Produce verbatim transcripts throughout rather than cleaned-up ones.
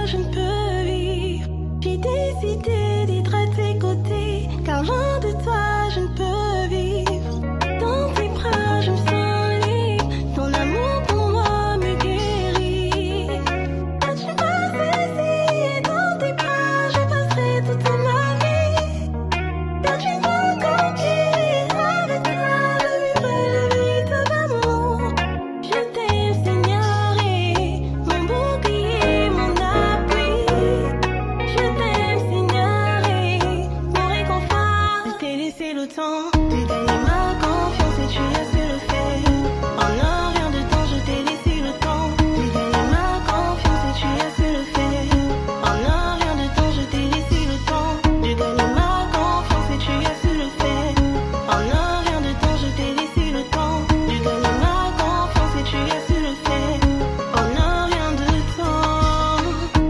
je ne peux vivre. J'ai décidé d'être à tes côtés, car loin de toi, je ne peux vivre. Dans tes bras, je me sens libre. Ton amour pour moi me guérit. Quand tu passes ici, dans tes bras, je passerai toute ma vie. Quand tu vas conquérir avec toi, je vivrai le véritable amour. Je t'aime, Seigneur, et mon bouclier, mon appui. Je t'aime, Seigneur, et mon réconfort. Je t'ai laissé le temps de gagner ma confiance et tu as su le faire. En un rien de temps, je t'ai laissé le temps de gagner ma confiance et tu as su le faire. En un rien de temps, je t'ai laissé le temps de gagner ma confiance et tu as su le faire. En un rien de temps, je t'ai laissé le temps de gagner ma confiance et tu as su le faire. En un rien de temps.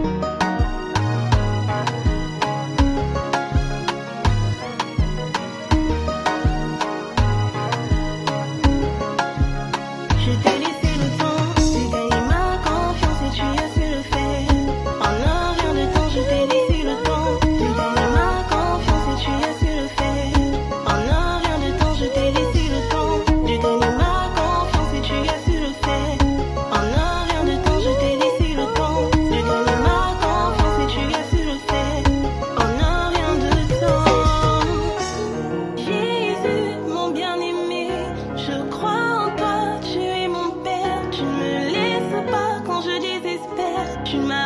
Je t'ai laissé le temps de gagner ma confiance et tu as su le faire. En un rien de temps, je t'ai laissé le temps de gagner ma confiance et tu as su le faire. En un rien de temps, je t'ai laissé le temps de gagner ma confiance et tu as su le faire. En un rien de temps, je t'ai laissé le temps de gagner ma confiance et tu as su le faire. En un rien de temps. Jésus, mon bien-aimé, je crois en toi, tu es mon Père. Tu ne me laisses pas quand je désespère. Tu m'as